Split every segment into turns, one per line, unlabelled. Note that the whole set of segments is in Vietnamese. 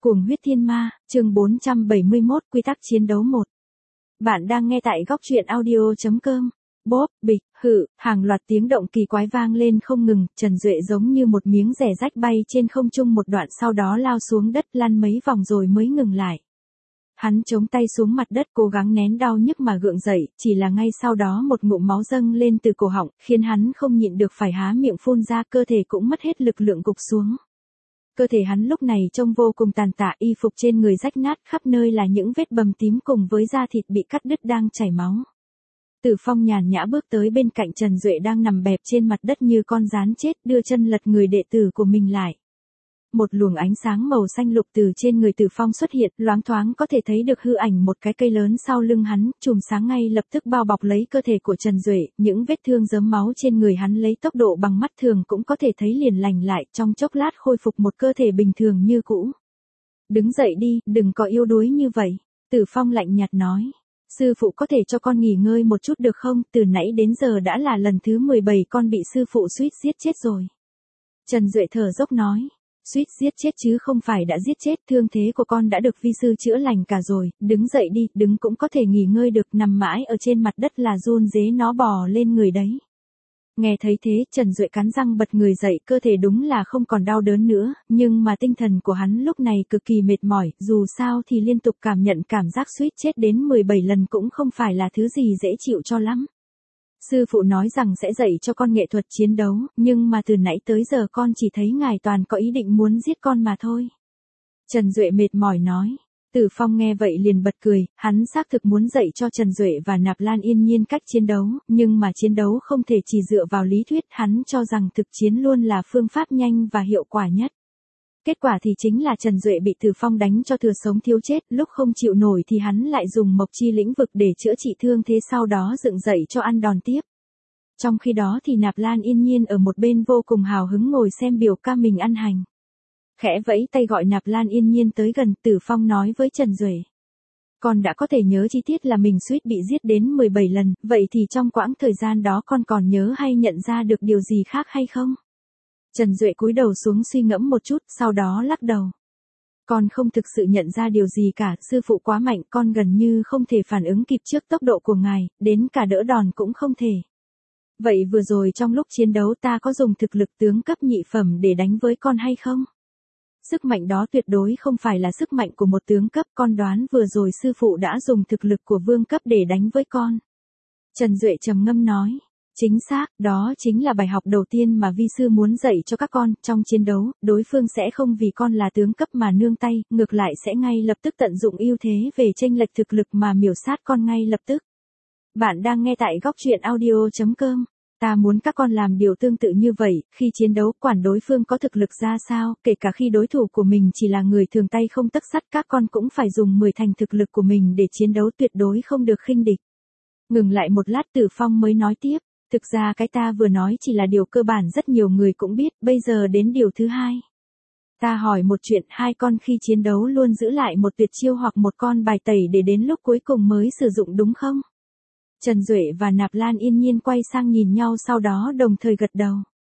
Cuồng huyết thiên ma, chương 471, quy tắc chiến đấu 1. Bạn đang nghe tại góc truyện audio.com. Bốp, bịch, hự, hàng loạt tiếng động kỳ quái vang lên không ngừng, Trần Duệ giống như một miếng rẻ rách bay trên không trung một đoạn sau đó lao xuống đất lăn mấy vòng rồi mới ngừng lại. Hắn chống tay xuống mặt đất cố gắng nén đau nhức mà gượng dậy, chỉ là ngay sau đó một ngụm máu dâng lên từ cổ họng, khiến hắn không nhịn được phải há miệng phun ra, cơ thể cũng mất hết lực lượng gục xuống. Cơ thể hắn lúc này trông vô cùng tàn tạ, y phục trên người rách nát, khắp nơi là những vết bầm tím cùng với da thịt bị cắt đứt đang chảy máu. Tử Phong nhàn nhã bước tới bên cạnh Trần Duệ đang nằm bẹp trên mặt đất như con gián chết, đưa chân lật người đệ tử của mình lại. Một luồng ánh sáng màu xanh lục từ trên người Tử Phong xuất hiện, loáng thoáng có thể thấy được hư ảnh một cái cây lớn sau lưng hắn, chùm sáng ngay lập tức bao bọc lấy cơ thể của Trần Duệ, những vết thương rớm máu trên người hắn lấy tốc độ bằng mắt thường cũng có thể thấy liền lành lại, trong chốc lát khôi phục một cơ thể bình thường như cũ. Đứng dậy đi, đừng có yếu đuối như vậy, Tử Phong lạnh nhạt nói. Sư phụ có thể cho con nghỉ ngơi một chút được không, từ nãy đến giờ đã là lần thứ 17 con bị sư phụ suýt giết chết rồi. Trần Duệ thở dốc nói. Suýt giết chết chứ không phải đã giết chết, thương thế của con đã được vi sư chữa lành cả rồi, đứng dậy đi, đứng cũng có thể nghỉ ngơi được, nằm mãi ở trên mặt đất là run rế nó bò lên người đấy. Nghe thấy thế, Trần Duệ cắn răng bật người dậy, cơ thể đúng là không còn đau đớn nữa, nhưng mà tinh thần của hắn lúc này cực kỳ mệt mỏi, dù sao thì liên tục cảm nhận cảm giác suýt chết đến 17 lần cũng không phải là thứ gì dễ chịu cho lắm. Sư phụ nói rằng sẽ dạy cho con nghệ thuật chiến đấu, nhưng mà từ nãy tới giờ con chỉ thấy ngài toàn có ý định muốn giết con mà thôi. Trần Duệ mệt mỏi nói. Tử Phong nghe vậy liền bật cười, hắn xác thực muốn dạy cho Trần Duệ và Nạp Lan Yên Nhiên cách chiến đấu, nhưng mà chiến đấu không thể chỉ dựa vào lý thuyết, hắn cho rằng thực chiến luôn là phương pháp nhanh và hiệu quả nhất. Kết quả thì chính là Trần Duệ bị Tử Phong đánh cho thừa sống thiếu chết, lúc không chịu nổi thì hắn lại dùng mộc chi lĩnh vực để chữa trị thương thế, sau đó dựng dậy cho ăn đòn tiếp. Trong khi đó thì Nạp Lan Yên Nhiên ở một bên vô cùng hào hứng ngồi xem biểu ca mình ăn hành. Khẽ vẫy tay gọi Nạp Lan Yên Nhiên tới gần, Tử Phong nói với Trần Duệ. Con đã có thể nhớ chi tiết là mình suýt bị giết đến 17 lần, vậy thì trong quãng thời gian đó con còn nhớ hay nhận ra được điều gì khác hay không? Trần Duệ cúi đầu xuống suy ngẫm một chút, sau đó lắc đầu. Con không thực sự nhận ra điều gì cả, sư phụ quá mạnh, con gần như không thể phản ứng kịp trước tốc độ của ngài, đến cả đỡ đòn cũng không thể. Vậy vừa rồi trong lúc chiến đấu ta có dùng thực lực tướng cấp nhị phẩm để đánh với con hay không? Sức mạnh đó tuyệt đối không phải là sức mạnh của một tướng cấp, con đoán vừa rồi sư phụ đã dùng thực lực của vương cấp để đánh với con. Trần Duệ trầm ngâm nói. Chính xác, đó chính là bài học đầu tiên mà vi sư muốn dạy cho các con, trong chiến đấu, đối phương sẽ không vì con là tướng cấp mà nương tay, ngược lại sẽ ngay lập tức tận dụng ưu thế về chênh lệch thực lực mà miểu sát con ngay lập tức. Bạn đang nghe tại góc truyện audio.com. Ta muốn các con làm điều tương tự như vậy, khi chiến đấu quản đối phương có thực lực ra sao, kể cả khi đối thủ của mình chỉ là người thường tay không tấc sắt, các con cũng phải dùng 10 thành thực lực của mình để chiến đấu, tuyệt đối không được khinh địch. Ngừng lại một lát Tử Phong mới nói tiếp. Thực ra cái ta vừa nói chỉ là điều cơ bản rất nhiều người cũng biết, bây giờ đến điều thứ hai. Ta hỏi một chuyện, hai con khi chiến đấu luôn giữ lại một tuyệt chiêu hoặc một con bài tẩy để đến lúc cuối cùng mới sử dụng đúng không? Trần Duệ và Nạp Lan Yên Nhiên quay sang nhìn nhau sau đó đồng thời gật đầu.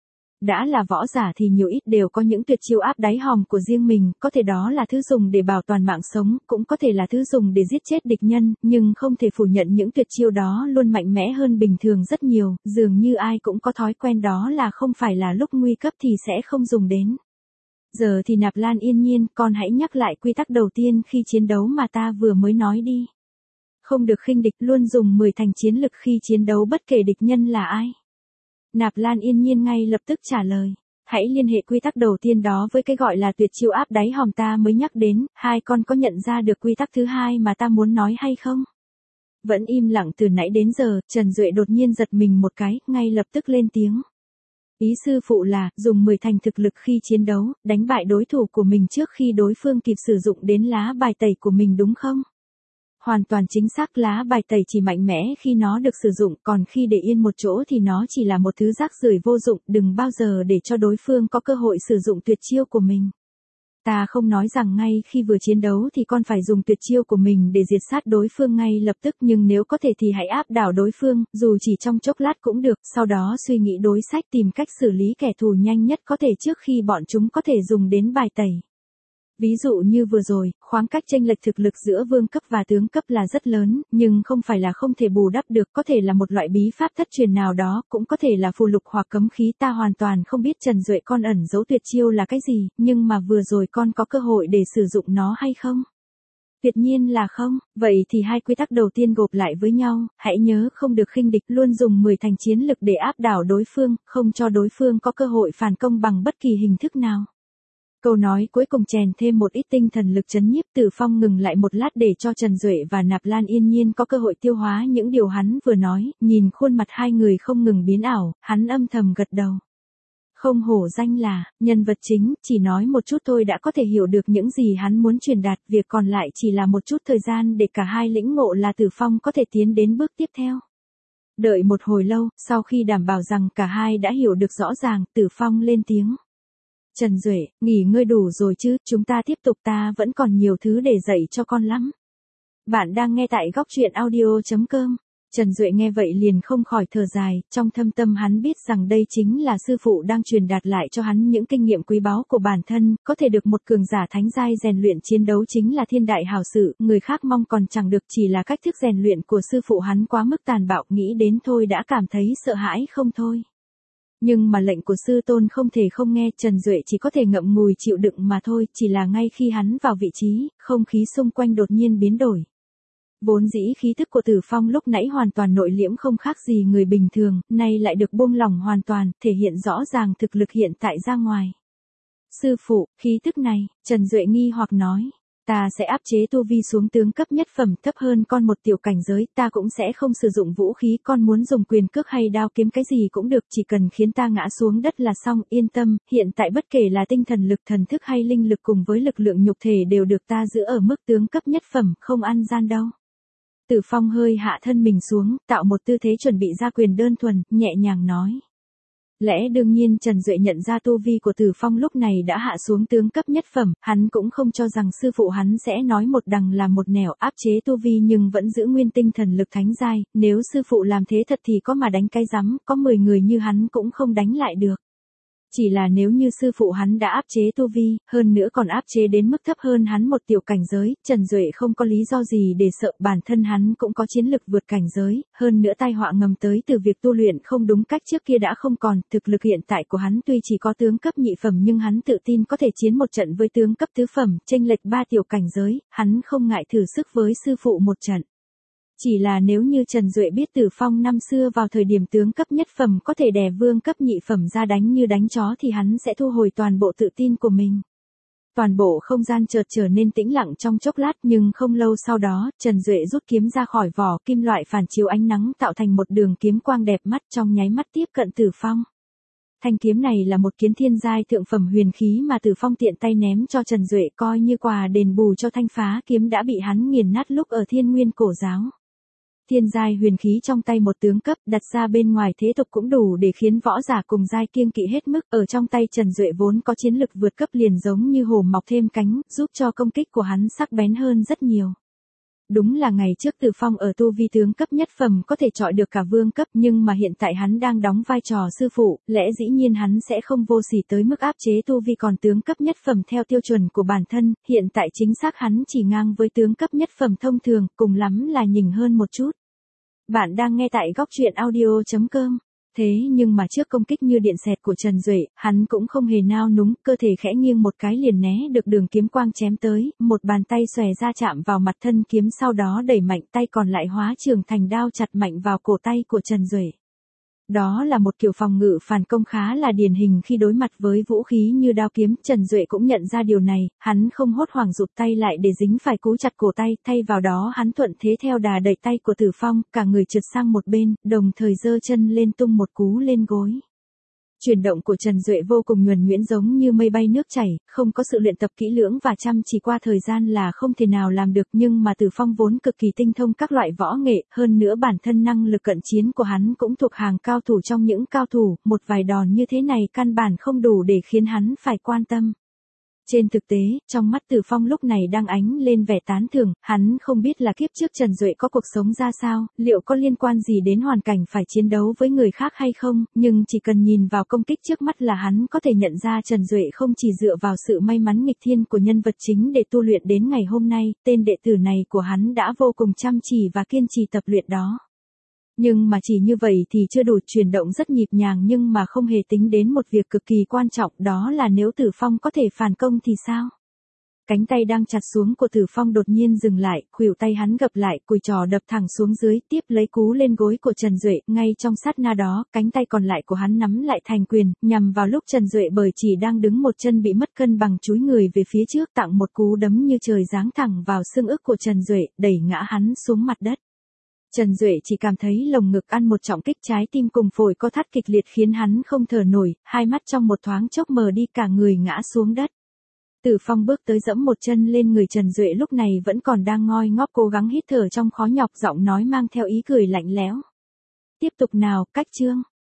Đã là võ giả thì nhiều ít đều có những tuyệt chiêu áp đáy hòm của riêng mình, có thể đó là thứ dùng để bảo toàn mạng sống, cũng có thể là thứ dùng để giết chết địch nhân, nhưng không thể phủ nhận những tuyệt chiêu đó luôn mạnh mẽ hơn bình thường rất nhiều, dường như ai cũng có thói quen đó là không phải là lúc nguy cấp thì sẽ không dùng đến. Giờ thì Nạp Lan Yên Nhiên, con hãy nhắc lại quy tắc đầu tiên khi chiến đấu mà ta vừa mới nói đi. Không được khinh địch, luôn dùng 10 thành chiến lực khi chiến đấu bất kể địch nhân là ai. Nạp Lan Yên Nhiên ngay lập tức trả lời. Hãy liên hệ quy tắc đầu tiên đó với cái gọi là tuyệt chiêu áp đáy hòm ta mới nhắc đến, hai con có nhận ra được quy tắc thứ hai mà ta muốn nói hay không? Vẫn im lặng từ nãy đến giờ, Trần Duệ đột nhiên giật mình một cái, ngay lập tức lên tiếng. Ý sư phụ là, dùng 10 thành thực lực khi chiến đấu, đánh bại đối thủ của mình trước khi đối phương kịp sử dụng đến lá bài tẩy của mình đúng không? Hoàn toàn chính xác, lá bài tẩy chỉ mạnh mẽ khi nó được sử dụng, còn khi để yên một chỗ thì nó chỉ là một thứ rác rưởi vô dụng, đừng bao giờ để cho đối phương có cơ hội sử dụng tuyệt chiêu của mình. Ta không nói rằng ngay khi vừa chiến đấu thì con phải dùng tuyệt chiêu của mình để diệt sát đối phương ngay lập tức, nhưng nếu có thể thì hãy áp đảo đối phương, dù chỉ trong chốc lát cũng được, sau đó suy nghĩ đối sách, tìm cách xử lý kẻ thù nhanh nhất có thể trước khi bọn chúng có thể dùng đến bài tẩy. Ví dụ như vừa rồi, khoảng cách chênh lệch thực lực giữa vương cấp và tướng cấp là rất lớn, nhưng không phải là không thể bù đắp được, có thể là một loại bí pháp thất truyền nào đó, cũng có thể là phù lục hoặc cấm khí, ta hoàn toàn không biết Trần Duệ con ẩn giấu tuyệt chiêu là cái gì, nhưng mà vừa rồi con có cơ hội để sử dụng nó hay không? Tuyệt nhiên là không, vậy thì hai quy tắc đầu tiên gộp lại với nhau, hãy nhớ không được khinh địch, luôn dùng 10 thành chiến lực để áp đảo đối phương, không cho đối phương có cơ hội phản công bằng bất kỳ hình thức nào. Câu nói cuối cùng chèn thêm một ít tinh thần lực trấn nhiếp. Tử Phong ngừng lại một lát để cho Trần Duệ và Nạp Lan Yên Nhiên có cơ hội tiêu hóa những điều hắn vừa nói, nhìn khuôn mặt hai người không ngừng biến ảo, hắn âm thầm gật đầu. Không hổ danh là nhân vật chính, chỉ nói một chút thôi đã có thể hiểu được những gì hắn muốn truyền đạt, việc còn lại chỉ là một chút thời gian để cả hai lĩnh ngộ là Tử Phong có thể tiến đến bước tiếp theo. Đợi một hồi lâu, sau khi đảm bảo rằng cả hai đã hiểu được rõ ràng, Tử Phong lên tiếng. Trần Duệ, nghỉ ngơi đủ rồi chứ, chúng ta tiếp tục, ta vẫn còn nhiều thứ để dạy cho con lắm. Bạn đang nghe tại góc truyện audio.com. Trần Duệ nghe vậy liền không khỏi thở dài, trong thâm tâm hắn biết rằng đây chính là sư phụ đang truyền đạt lại cho hắn những kinh nghiệm quý báu của bản thân, có thể được một cường giả thánh giai rèn luyện chiến đấu chính là thiên đại hảo sự, người khác mong còn chẳng được, chỉ là cách thức rèn luyện của sư phụ hắn quá mức tàn bạo, nghĩ đến thôi đã cảm thấy sợ hãi không thôi. Nhưng mà lệnh của sư tôn không thể không nghe, Trần Duệ chỉ có thể ngậm ngùi chịu đựng mà thôi, chỉ là ngay khi hắn vào vị trí, không khí xung quanh đột nhiên biến đổi. Vốn dĩ khí thức của Tử Phong lúc nãy hoàn toàn nội liễm không khác gì người bình thường, nay lại được buông lỏng hoàn toàn, thể hiện rõ ràng thực lực hiện tại ra ngoài. Sư phụ, khí thức này, Trần Duệ nghi hoặc nói. Ta sẽ áp chế tu vi xuống tướng cấp nhất phẩm, thấp hơn con một tiểu cảnh giới, ta cũng sẽ không sử dụng vũ khí, con muốn dùng quyền cước hay đao kiếm cái gì cũng được, chỉ cần khiến ta ngã xuống đất là xong, yên tâm, hiện tại bất kể là tinh thần lực, thần thức hay linh lực cùng với lực lượng nhục thể đều được ta giữ ở mức tướng cấp nhất phẩm, không ăn gian đâu. Tử Phong hơi hạ thân mình xuống, tạo một tư thế chuẩn bị ra quyền đơn thuần, nhẹ nhàng nói. Lẽ đương nhiên Trần Duệ nhận ra tu vi của Tử Phong lúc này đã hạ xuống tướng cấp nhất phẩm, hắn cũng không cho rằng sư phụ hắn sẽ nói một đằng làm một nẻo, áp chế tu vi nhưng vẫn giữ nguyên tinh thần lực thánh giai, nếu sư phụ làm thế thật thì có mà đánh cái rắm, có 10 người như hắn cũng không đánh lại được. Chỉ là nếu như sư phụ hắn đã áp chế tu vi, hơn nữa còn áp chế đến mức thấp hơn hắn một tiểu cảnh giới, Trần Duệ không có lý do gì để sợ, bản thân hắn cũng có chiến lực vượt cảnh giới, hơn nữa tai họa ngầm tới từ việc tu luyện không đúng cách trước kia đã không còn, thực lực hiện tại của hắn tuy chỉ có tướng cấp nhị phẩm nhưng hắn tự tin có thể chiến một trận với tướng cấp tứ phẩm, chênh lệch 3 tiểu cảnh giới, hắn không ngại thử sức với sư phụ một trận. Chỉ là nếu như Trần Duệ biết Tử Phong năm xưa vào thời điểm tướng cấp nhất phẩm có thể đè vương cấp nhị phẩm ra đánh như đánh chó thì hắn sẽ thu hồi toàn bộ tự tin của mình. Toàn bộ không gian chợt trở nên tĩnh lặng trong chốc lát, nhưng không lâu sau đó, Trần Duệ rút kiếm ra khỏi vỏ, kim loại phản chiếu ánh nắng tạo thành một đường kiếm quang đẹp mắt, trong nháy mắt tiếp cận Tử Phong. Thanh kiếm này là một kiếm thiên giai thượng phẩm huyền khí mà Tử Phong tiện tay ném cho Trần Duệ coi như quà đền bù cho thanh phá kiếm đã bị hắn nghiền nát lúc ở Thiên Nguyên Cổ Giáo. Thiên giai huyền khí trong tay một tướng cấp đặt ra bên ngoài thế tục cũng đủ để khiến võ giả cùng giai kiêng kỵ hết mức, ở trong tay Trần Duệ vốn có chiến lực vượt cấp liền giống như hổ mọc thêm cánh, giúp cho công kích của hắn sắc bén hơn rất nhiều. Đúng là ngày trước Tử Phong ở tu vi tướng cấp nhất phẩm có thể chọi được cả vương cấp, nhưng mà hiện tại hắn đang đóng vai trò sư phụ, lẽ dĩ nhiên hắn sẽ không vô sỉ tới mức áp chế tu vi còn tướng cấp nhất phẩm theo tiêu chuẩn của bản thân, hiện tại chính xác hắn chỉ ngang với tướng cấp nhất phẩm thông thường, cùng lắm là nhỉnh hơn một chút. Bạn đang nghe tại góc truyện audio.com. Thế nhưng mà trước công kích như điện xẹt của Trần Duệ, hắn cũng không hề nao núng, cơ thể khẽ nghiêng một cái liền né được đường kiếm quang chém tới, một bàn tay xòe ra chạm vào mặt thân kiếm, sau đó đẩy mạnh, tay còn lại hóa trường thành đao chặt mạnh vào cổ tay của Trần Duệ. Đó là một kiểu phòng ngự phản công khá là điển hình khi đối mặt với vũ khí như đao kiếm, Trần Duệ cũng nhận ra điều này, hắn không hốt hoảng rụt tay lại để dính phải cú chặt cổ tay, thay vào đó hắn thuận thế theo đà đẩy tay của Tử Phong, cả người trượt sang một bên, đồng thời giơ chân lên tung một cú lên gối. Chuyển động của Trần Duệ vô cùng nhuần nhuyễn giống như mây bay nước chảy, không có sự luyện tập kỹ lưỡng và chăm chỉ qua thời gian là không thể nào làm được, nhưng mà Tử Phong vốn cực kỳ tinh thông các loại võ nghệ, hơn nữa bản thân năng lực cận chiến của hắn cũng thuộc hàng cao thủ trong những cao thủ, một vài đòn như thế này căn bản không đủ để khiến hắn phải quan tâm. Trên thực tế, trong mắt Tử Phong lúc này đang ánh lên vẻ tán thưởng, hắn không biết là kiếp trước Trần Duệ có cuộc sống ra sao, liệu có liên quan gì đến hoàn cảnh phải chiến đấu với người khác hay không, nhưng chỉ cần nhìn vào công kích trước mắt là hắn có thể nhận ra Trần Duệ không chỉ dựa vào sự may mắn nghịch thiên của nhân vật chính để tu luyện đến ngày hôm nay, tên đệ tử này của hắn đã vô cùng chăm chỉ và kiên trì tập luyện đó. Nhưng mà chỉ như vậy thì chưa đủ, chuyển động rất nhịp nhàng nhưng mà không hề tính đến một việc cực kỳ quan trọng, đó là nếu Tử Phong có thể phản công thì sao? Cánh tay đang chặt xuống của Tử Phong đột nhiên dừng lại, khuỷu tay hắn gập lại, cùi trò đập thẳng xuống dưới, tiếp lấy cú lên gối của Trần Duệ, ngay trong sát na đó, cánh tay còn lại của hắn nắm lại thành quyền, nhằm vào lúc Trần Duệ bởi chỉ đang đứng một chân bị mất cân bằng chúi người về phía trước, tặng một cú đấm như trời giáng thẳng vào xương ức của Trần Duệ, đẩy ngã hắn xuống mặt đất. Trần Duệ chỉ cảm thấy lồng ngực ăn một trọng kích, trái tim cùng phổi co thắt kịch liệt khiến hắn không thở nổi, hai mắt trong một thoáng chốc mờ đi, cả người ngã xuống đất. Tử Phong bước tới giẫm một chân lên người Trần Duệ, lúc này vẫn còn đang ngoi ngóp cố gắng hít thở trong khó nhọc, giọng nói mang theo ý cười lạnh lẽo. Tiếp tục nào, Cách Trương.